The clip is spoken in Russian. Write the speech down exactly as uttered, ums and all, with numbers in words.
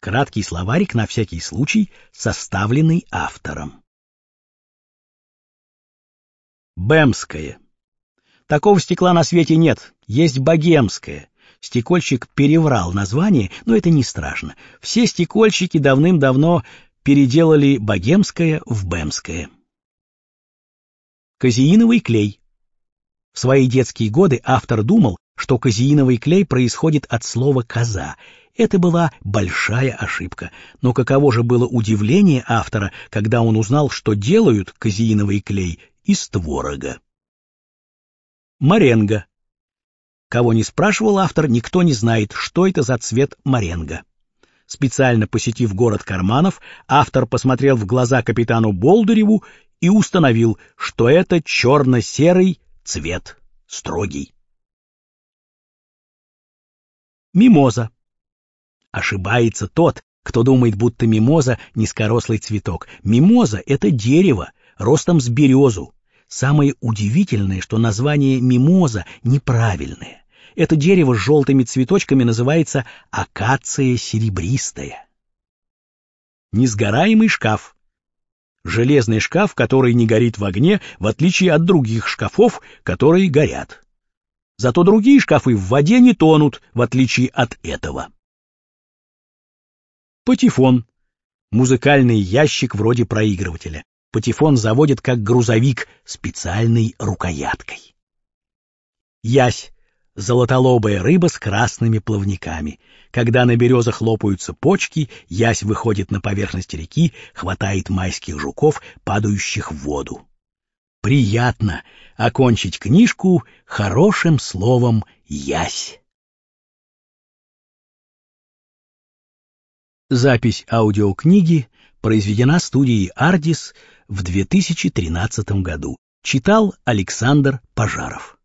Краткий словарик на всякий случай, составленный автором. Бемское. Такого стекла на свете нет, есть богемское. Стекольщик переврал название, но это не страшно. Все стекольщики давным-давно переделали богемское в бемское. Казеиновый клей. В свои детские годы автор думал, что казеиновый клей происходит от слова «коза». Это была большая ошибка. Но каково же было удивление автора, когда он узнал, что делают казеиновый клей из творога. Маренго. Кого не спрашивал автор, никто не знает, что это за цвет маренго. Специально посетив город Карманов, автор посмотрел в глаза капитану Болдыреву и установил, что это черно-серый цвет, строгий. Мимоза. Ошибается тот, кто думает, будто мимоза — низкорослый цветок. Мимоза — это дерево, ростом с березу. Самое удивительное, что название мимоза неправильное. Это дерево с желтыми цветочками называется акация серебристая. Несгораемый шкаф. Железный шкаф, который не горит в огне, в отличие от других шкафов, которые горят. Зато другие шкафы в воде не тонут, в отличие от этого. Патефон. Музыкальный ящик вроде проигрывателя. Патефон заводит как грузовик специальной рукояткой. Ясь. Золотолобая рыба с красными плавниками. Когда на березах лопаются почки, ясь выходит на поверхность реки, хватает майских жуков, падающих в воду. Приятно окончить книжку хорошим словом «ясь». Запись аудиокниги произведена студией «Ардис» в две тысячи тринадцатом году. Читал Александр Пожаров.